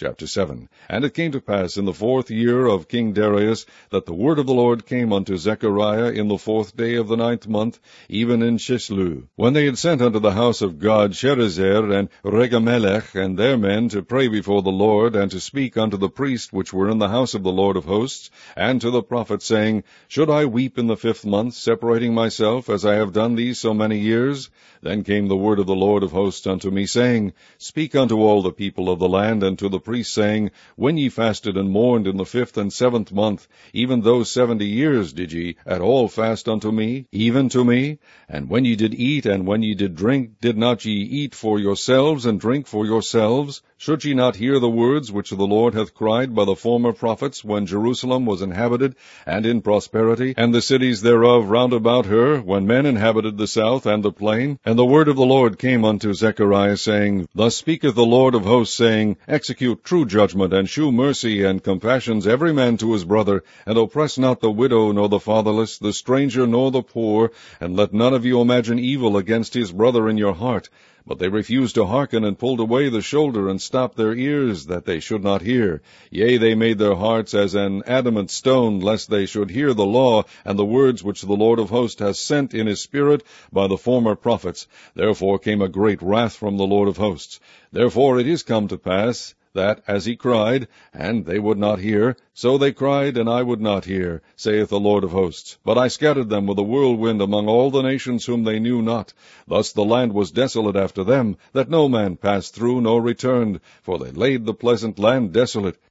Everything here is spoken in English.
Chapter 7. And it came to pass in the 4th year of King Darius, that the word of the Lord came unto Zechariah in the 4th day of the 9th month, even in Chislu, when they had sent unto the house of God Sherezer and Regamelech and their men to pray before the Lord, and to speak unto the priests which were in the house of the Lord of hosts, and to the prophet, saying, Should I weep in the 5th month, separating myself, as I have done these so many years? Then came the word of the Lord of hosts unto me, saying, Speak unto all the people of the land, and to the priests, saying, When ye fasted and mourned in the 5th and 7th month, even those 70 years did ye at all fast unto me, even to me? And when ye did eat, and when ye did drink, did not ye eat for yourselves, and drink for yourselves? Should ye not hear the words which the Lord hath cried by the former prophets, when Jerusalem was inhabited, and in prosperity, and the cities thereof round about her, when men inhabited the south and the plain? And the word of the Lord came unto Zechariah, saying, Thus speaketh the Lord of hosts, saying, Execute true judgment, and shew mercy and compassions every man to his brother, and oppress not the widow, nor the fatherless, the stranger, nor the poor, and let none of you imagine evil against his brother in your heart. But they refused to hearken, and pulled away the shoulder, and stopped their ears, that they should not hear. Yea, they made their hearts as an adamant stone, lest they should hear the law, and the words which the Lord of hosts hath sent in his Spirit by the former prophets. Therefore came a great wrath from the Lord of hosts. Therefore it is come to pass, that, as he cried, and they would not hear, so they cried, and I would not hear, saith the Lord of hosts. But I scattered them with a whirlwind among all the nations whom they knew not. Thus the land was desolate after them, that no man passed through nor returned, for they laid the pleasant land desolate.